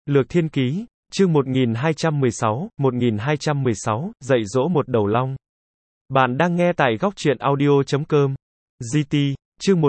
Lược Thiên Ký, chương 1216, dạy dỗ một đầu long. Bạn đang nghe tại góc truyện audio.com. GT, chương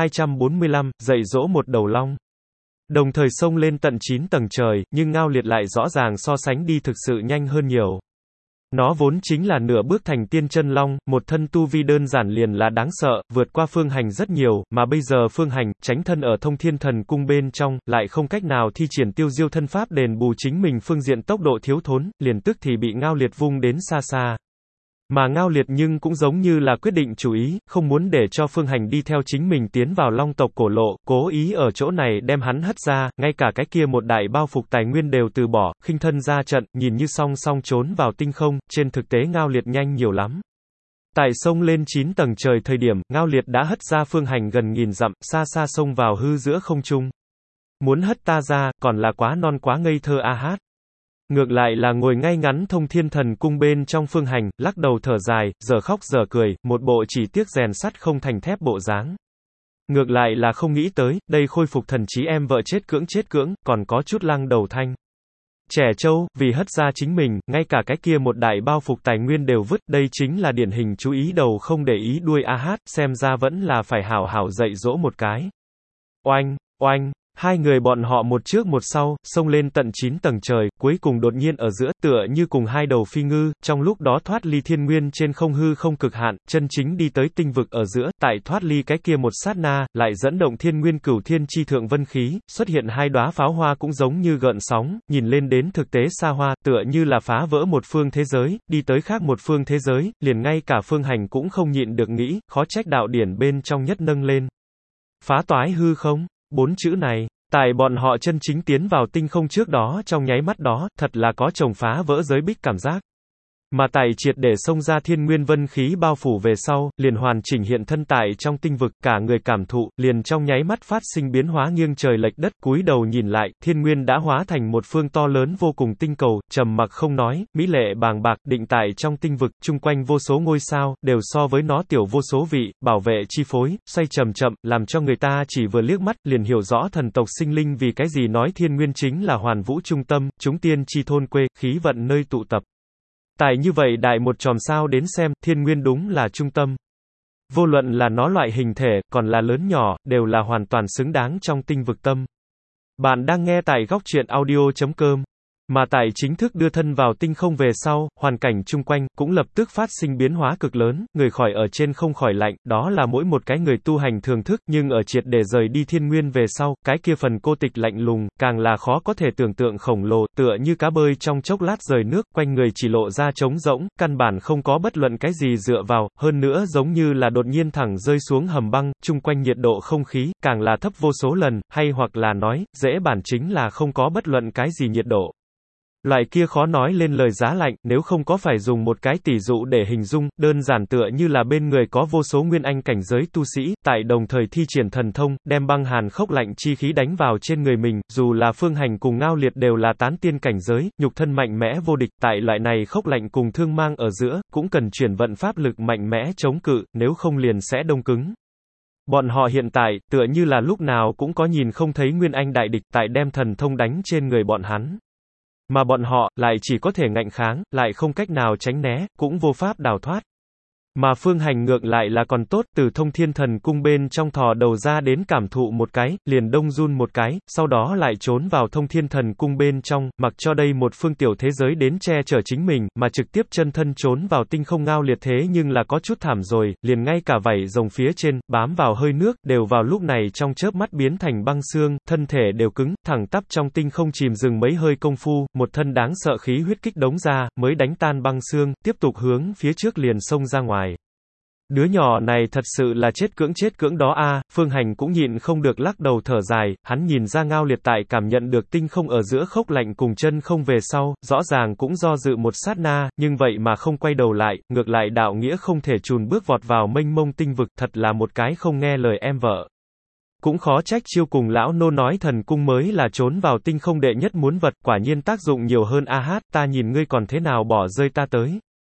1245, dạy dỗ một đầu long. Đồng thời xông lên tận 9 tầng trời, nhưng Ngao Liệt lại rõ ràng so sánh đi thực sự nhanh hơn nhiều. Nó vốn chính là nửa bước thành tiên chân long, một thân tu vi đơn giản liền là đáng sợ, vượt qua Phương Hành rất nhiều, mà bây giờ Phương Hành, tránh thân ở Thông Thiên Thần Cung bên trong, lại không cách nào thi triển tiêu diêu thân pháp đền bù chính mình phương diện tốc độ thiếu thốn, liền tức thì bị Ngao Liệt vung đến xa xa. Mà Ngao Liệt nhưng cũng giống như là quyết định chủ ý, không muốn để cho Phương Hành đi theo chính mình tiến vào long tộc cổ lộ, cố ý ở chỗ này đem hắn hất ra, ngay cả cái kia một đại bao phục tài nguyên đều từ bỏ, khinh thân ra trận, nhìn như song song trốn vào tinh không, trên thực tế Ngao Liệt nhanh nhiều lắm. Tại sông lên 9 tầng trời thời điểm, Ngao Liệt đã hất ra Phương Hành gần nghìn dặm, xa xa xông vào hư giữa không trung. Muốn hất ta ra, còn là quá non quá ngây thơ a hát. Ngược lại là ngồi ngay ngắn Thông Thiên Thần Cung bên trong Phương Hành, lắc đầu thở dài, giờ khóc giờ cười, một bộ chỉ tiếc rèn sắt không thành thép bộ dáng. Ngược lại là không nghĩ tới, đây khôi phục thần trí em vợ chết cưỡng, còn có chút lăng đầu thanh. Trẻ trâu, vì hất ra chính mình, ngay cả cái kia một đại bao phục tài nguyên đều vứt, đây chính là điển hình chú ý đầu không để ý đuôi a hát, xem ra vẫn là phải hảo hảo dạy dỗ một cái. Oanh, oanh. Hai người bọn họ một trước một sau, xông lên tận 9 tầng trời, cuối cùng đột nhiên ở giữa, tựa như cùng hai đầu phi ngư, trong lúc đó thoát ly thiên nguyên trên không hư không cực hạn, chân chính đi tới tinh vực ở giữa, tại thoát ly cái kia một sát na, lại dẫn động thiên nguyên cửu thiên chi thượng vân khí, xuất hiện hai đóa pháo hoa cũng giống như gợn sóng, nhìn lên đến thực tế xa hoa, tựa như là phá vỡ một phương thế giới, đi tới khác một phương thế giới, liền ngay cả Phương Hành cũng không nhịn được nghĩ, khó trách đạo điển bên trong nhất nâng lên. Phá toái hư không? 4 chữ này, tại bọn họ chân chính tiến vào tinh không trước đó trong nháy mắt đó, thật là có chồng phá vỡ giới bích cảm giác. Mà tại triệt để xông ra thiên nguyên vân khí bao phủ về sau, liền hoàn chỉnh hiện thân tại trong tinh vực, cả người cảm thụ, liền trong nháy mắt phát sinh biến hóa nghiêng trời lệch đất, cúi đầu nhìn lại, thiên nguyên đã hóa thành một phương to lớn vô cùng tinh cầu, trầm mặc không nói, mỹ lệ bàng bạc, định tại trong tinh vực, chung quanh vô số ngôi sao, đều so với nó tiểu vô số vị, bảo vệ chi phối, xoay chậm chậm, làm cho người ta chỉ vừa liếc mắt, liền hiểu rõ thần tộc sinh linh vì cái gì nói thiên nguyên chính là hoàn vũ trung tâm, chúng tiên chi thôn quê, khí vận nơi tụ tập. Tại như vậy đại một chòm sao đến xem, thiên nguyên đúng là trung tâm. Vô luận là nó loại hình thể, còn là lớn nhỏ, đều là hoàn toàn xứng đáng trong tinh vực tâm. Bạn đang nghe tại góc truyện audio.com. Mà tại chính thức đưa thân vào tinh không về sau, hoàn cảnh chung quanh, cũng lập tức phát sinh biến hóa cực lớn, người khỏi ở trên không khỏi lạnh, đó là mỗi một cái người tu hành thường thức, nhưng ở triệt để rời đi thiên nguyên về sau, cái kia phần cô tịch lạnh lùng, càng là khó có thể tưởng tượng khổng lồ, tựa như cá bơi trong chốc lát rời nước, quanh người chỉ lộ ra trống rỗng, căn bản không có bất luận cái gì dựa vào, hơn nữa giống như là đột nhiên thẳng rơi xuống hầm băng, chung quanh nhiệt độ không khí, càng là thấp vô số lần, hay hoặc là nói, dễ bản chính là không có bất luận cái gì nhiệt độ. Loại kia khó nói lên lời giá lạnh, nếu không có phải dùng một cái tỷ dụ để hình dung, đơn giản tựa như là bên người có vô số nguyên anh cảnh giới tu sĩ, tại đồng thời thi triển thần thông, đem băng hàn khốc lạnh chi khí đánh vào trên người mình, dù là Phương Hành cùng Ngao Liệt đều là tán tiên cảnh giới, nhục thân mạnh mẽ vô địch, tại loại này khốc lạnh cùng thương mang ở giữa, cũng cần chuyển vận pháp lực mạnh mẽ chống cự, nếu không liền sẽ đông cứng. Bọn họ hiện tại, tựa như là lúc nào cũng có nhìn không thấy nguyên anh đại địch, tại đem thần thông đánh trên người bọn hắn. Mà bọn họ, lại chỉ có thể ngạnh kháng, lại không cách nào tránh né, cũng vô pháp đào thoát. Mà Phương Hành ngược lại là còn tốt, từ Thông Thiên Thần Cung bên trong thò đầu ra đến cảm thụ một cái, liền đông run một cái, sau đó lại trốn vào Thông Thiên Thần Cung bên trong, mặc cho đây một phương tiểu thế giới đến che chở chính mình, mà trực tiếp chân thân trốn vào tinh không Ngao Liệt thế nhưng là có chút thảm rồi, liền ngay cả vảy rồng phía trên, bám vào hơi nước, đều vào lúc này trong chớp mắt biến thành băng xương, thân thể đều cứng, thẳng tắp trong tinh không chìm dừng mấy hơi công phu, một thân đáng sợ khí huyết kích đống ra, mới đánh tan băng xương, tiếp tục hướng phía trước liền xông ra ngoài. Đứa nhỏ này thật sự là chết cưỡng đó a. Phương Hành cũng nhịn không được lắc đầu thở dài, hắn nhìn ra Ngao Liệt tại cảm nhận được tinh không ở giữa khốc lạnh cùng chân không về sau, rõ ràng cũng do dự một sát na, nhưng vậy mà không quay đầu lại, ngược lại đạo nghĩa không thể chùn bước vọt vào mênh mông tinh vực, thật là một cái không nghe lời em vợ. Cũng khó trách chiêu cùng lão nô nói thần cung mới là trốn vào tinh không đệ nhất muốn vật, quả nhiên tác dụng nhiều hơn a hát, ta nhìn ngươi còn thế nào bỏ rơi ta tới.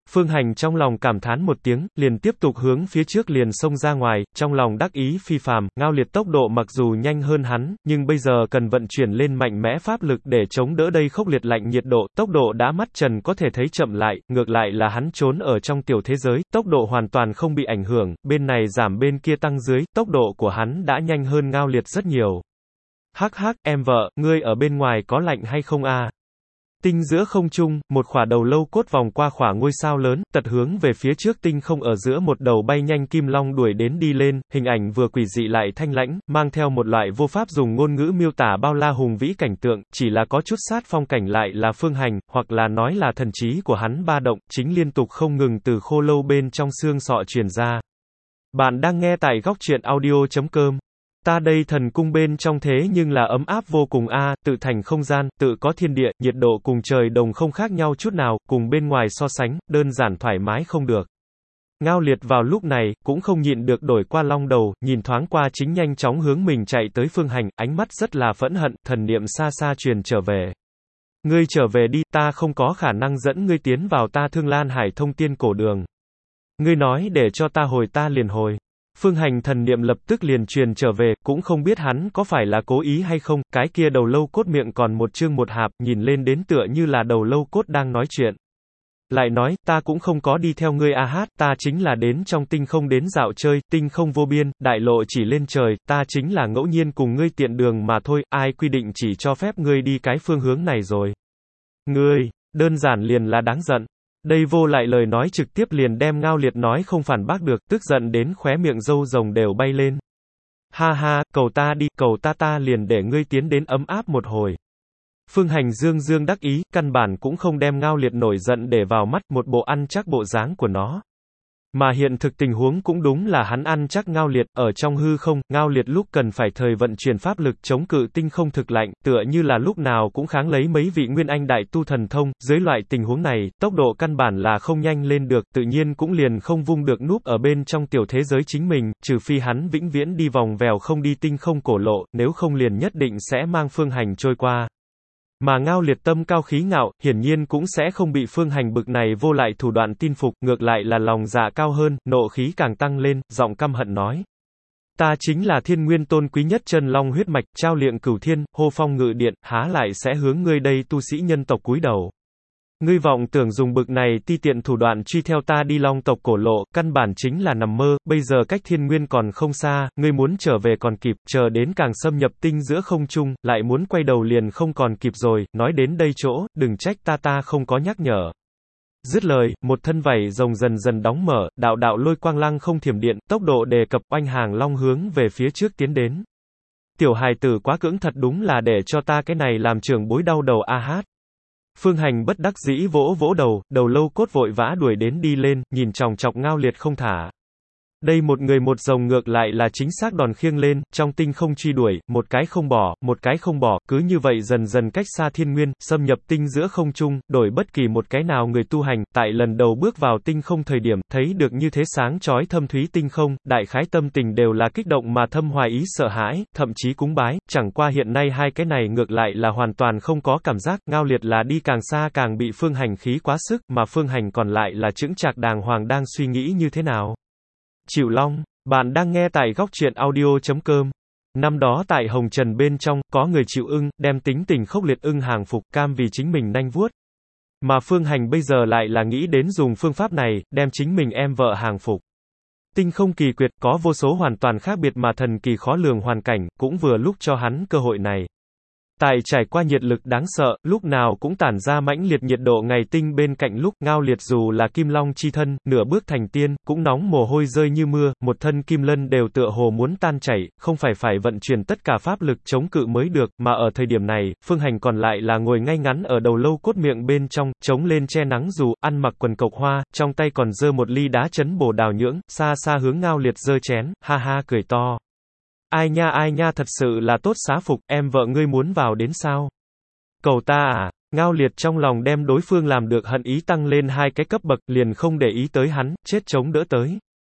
Phương Hành trong lòng cảm thán một tiếng, liền tiếp tục hướng phía trước liền xông ra ngoài, trong lòng đắc ý phi phàm, Ngao Liệt tốc độ mặc dù nhanh hơn hắn, nhưng bây giờ cần vận chuyển lên mạnh mẽ pháp lực để chống đỡ đây khốc liệt lạnh nhiệt độ, tốc độ đã mắt trần có thể thấy chậm lại, ngược lại là hắn trốn ở trong tiểu thế giới, tốc độ hoàn toàn không bị ảnh hưởng, bên này giảm bên kia tăng dưới, tốc độ của hắn đã nhanh hơn Ngao Liệt rất nhiều. Hắc hắc, em vợ, ngươi ở bên ngoài có lạnh hay không a? Tinh giữa không trung, một khỏa đầu lâu cốt vòng qua khỏa ngôi sao lớn, tật hướng về phía trước tinh không ở giữa một đầu bay nhanh kim long đuổi đến đi lên, hình ảnh vừa quỷ dị lại thanh lãnh, mang theo một loại vô pháp dùng ngôn ngữ miêu tả bao la hùng vĩ cảnh tượng, chỉ là có chút sát phong cảnh lại là Phương Hành, hoặc là nói là thần trí của hắn ba động, chính liên tục không ngừng từ khô lâu bên trong xương sọ truyền ra. Bạn đang nghe tại góc truyện audio.com. Ta đây thần cung bên trong thế nhưng là ấm áp vô cùng a, tự thành không gian, tự có thiên địa, nhiệt độ cùng trời đồng không khác nhau chút nào, cùng bên ngoài so sánh, đơn giản thoải mái không được. Ngao Liệt vào lúc này, cũng không nhịn được đổi qua long đầu, nhìn thoáng qua chính nhanh chóng hướng mình chạy tới Phương Hành, ánh mắt rất là phẫn hận, thần niệm xa xa truyền trở về. Ngươi trở về đi, ta không có khả năng dẫn ngươi tiến vào ta Thương Lan Hải Thông Tiên Cổ Đường. Ngươi nói để cho ta hồi ta liền hồi. Phương Hành thần niệm lập tức liền truyền trở về, cũng không biết hắn có phải là cố ý hay không, cái kia đầu lâu cốt miệng còn một chương một hạp, nhìn lên đến tựa như là đầu lâu cốt đang nói chuyện. Lại nói, ta cũng không có đi theo ngươi a hát, ta chính là đến trong tinh không đến dạo chơi, tinh không vô biên, đại lộ chỉ lên trời, ta chính là ngẫu nhiên cùng ngươi tiện đường mà thôi, ai quy định chỉ cho phép ngươi đi cái phương hướng này rồi. Ngươi, đơn giản liền là đáng giận. Đây vô lại lời nói trực tiếp liền đem Ngao Liệt nói không phản bác được, tức giận đến khóe miệng râu rồng đều bay lên. Ha ha, cầu ta đi, cầu ta liền để ngươi tiến đến ấm áp một hồi. Phương Hành dương dương đắc ý, căn bản cũng không đem Ngao Liệt nổi giận để vào mắt, một bộ ăn chắc bộ dáng của nó. Mà hiện thực tình huống cũng đúng là hắn ăn chắc Ngao Liệt, ở trong hư không, Ngao Liệt lúc cần phải thời vận chuyển pháp lực chống cự tinh không thực lạnh, tựa như là lúc nào cũng kháng lấy mấy vị nguyên anh đại tu thần thông, dưới loại tình huống này, tốc độ căn bản là không nhanh lên được, tự nhiên cũng liền không vung được núp ở bên trong tiểu thế giới chính mình, trừ phi hắn vĩnh viễn đi vòng vèo không đi tinh không cổ lộ, nếu không liền nhất định sẽ mang Phương Hành trôi qua. Mà Ngao Liệt tâm cao khí ngạo, hiển nhiên cũng sẽ không bị Phương Hành bực này vô lại thủ đoạn tin phục, ngược lại là lòng dạ cao hơn, nộ khí càng tăng lên, giọng căm hận nói. Ta chính là thiên nguyên tôn quý nhất chân long huyết mạch, trao liệng cửu thiên, hô phong ngự điện, há lại sẽ hướng ngươi đây tu sĩ nhân tộc cúi đầu. Ngươi vọng tưởng dùng bực này ti tiện thủ đoạn truy theo ta đi long tộc cổ lộ, căn bản chính là nằm mơ, bây giờ cách thiên nguyên còn không xa, ngươi muốn trở về còn kịp, chờ đến càng xâm nhập tinh giữa không trung, lại muốn quay đầu liền không còn kịp rồi, nói đến đây chỗ, đừng trách ta không có nhắc nhở. Dứt lời, một thân vảy rồng dần dần đóng mở, đạo đạo lôi quang lăng không thiểm điện, tốc độ đề cập oanh hàng long hướng về phía trước tiến đến. Tiểu hài tử quá cưỡng thật đúng là để cho ta cái này làm trưởng bối đau đầu a hát. Phương Hành bất đắc dĩ vỗ vỗ đầu, đầu lâu cốt vội vã đuổi đến đi lên, nhìn chòng chọc Ngao Liệt không thả. Đây một người một rồng ngược lại là chính xác đòn khiêng lên, trong tinh không truy đuổi, một cái không bỏ, cứ như vậy dần dần cách xa thiên nguyên, xâm nhập tinh giữa không trung, đổi bất kỳ một cái nào người tu hành, tại lần đầu bước vào tinh không thời điểm, thấy được như thế sáng chói thâm thúy tinh không, đại khái tâm tình đều là kích động mà thâm hoài ý sợ hãi, thậm chí cúng bái, chẳng qua hiện nay hai cái này ngược lại là hoàn toàn không có cảm giác, Ngao Liệt là đi càng xa càng bị Phương Hành khí quá sức, mà Phương Hành còn lại là chững chạc đàng hoàng đang suy nghĩ như thế nào. Chịu Long, bạn đang nghe tại góc truyện audio.com. Năm đó tại Hồng Trần bên trong, có người chịu ưng, đem tính tình khốc liệt ưng hàng phục cam vì chính mình nanh vuốt. Mà Phương Hành bây giờ lại là nghĩ đến dùng phương pháp này, đem chính mình em vợ hàng phục. Tinh không kỳ quyệt, có vô số hoàn toàn khác biệt mà thần kỳ khó lường hoàn cảnh, cũng vừa lúc cho hắn cơ hội này. Tại trải qua nhiệt lực đáng sợ, lúc nào cũng tản ra mãnh liệt nhiệt độ ngày tinh bên cạnh lúc Ngao Liệt dù là kim long chi thân, nửa bước thành tiên, cũng nóng mồ hôi rơi như mưa, một thân kim lân đều tựa hồ muốn tan chảy, không phải vận chuyển tất cả pháp lực chống cự mới được, mà ở thời điểm này, Phương Hành còn lại là ngồi ngay ngắn ở đầu lâu cốt miệng bên trong, chống lên che nắng dù, ăn mặc quần cộc hoa, trong tay còn giơ một ly đá chấn bồ đào nhưỡng, xa xa hướng Ngao Liệt giơ chén, ha ha cười to. Ai nha thật sự là tốt xá phục, em vợ ngươi muốn vào đến sao? Cầu ta à? Ngao Liệt trong lòng đem đối phương làm được hận ý tăng lên hai cái cấp bậc, liền không để ý tới hắn, chết chống đỡ tới.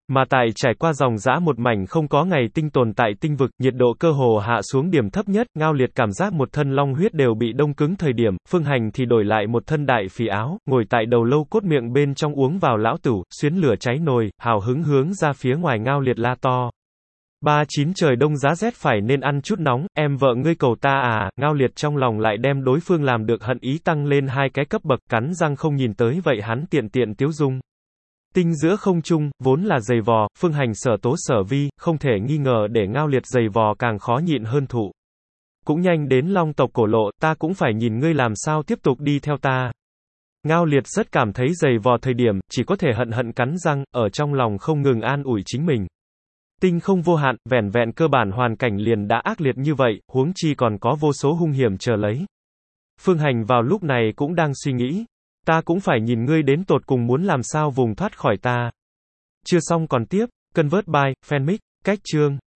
Mà tại trải qua dòng dã một mảnh không có ngày tinh tồn tại tinh vực, nhiệt độ cơ hồ hạ xuống điểm thấp nhất, Ngao Liệt cảm giác một thân long huyết đều bị đông cứng thời điểm, Phương Hành thì đổi lại một thân đại phì áo, ngồi tại đầu lâu cốt miệng bên trong uống vào lão tửu, xuyến lửa cháy nồi, hào hứng hướng ra phía ngoài Ngao Liệt la to. 39 trời đông giá rét phải nên ăn chút nóng, em vợ ngươi cầu ta à, Ngao Liệt trong lòng lại đem đối phương làm được hận ý tăng lên 2 cái cấp bậc, cắn răng không nhìn tới vậy hắn tiện tiếu dung. Tinh giữa không trung, vốn là giày vò, Phương Hành sở tố sở vi, không thể nghi ngờ để Ngao Liệt giày vò càng khó nhịn hơn thụ. Cũng nhanh đến long tộc cổ lộ, ta cũng phải nhìn ngươi làm sao tiếp tục đi theo ta. Ngao Liệt rất cảm thấy giày vò thời điểm, chỉ có thể hận cắn răng, ở trong lòng không ngừng an ủi chính mình. Tinh không vô hạn, vẻn vẹn cơ bản hoàn cảnh liền đã ác liệt như vậy, huống chi còn có vô số hung hiểm chờ lấy. Phương Hành vào lúc này cũng đang suy nghĩ. Ta cũng phải nhìn ngươi đến tột cùng muốn làm sao vùng thoát khỏi ta. Chưa xong còn tiếp, Convert by, Fanmic, cách chương.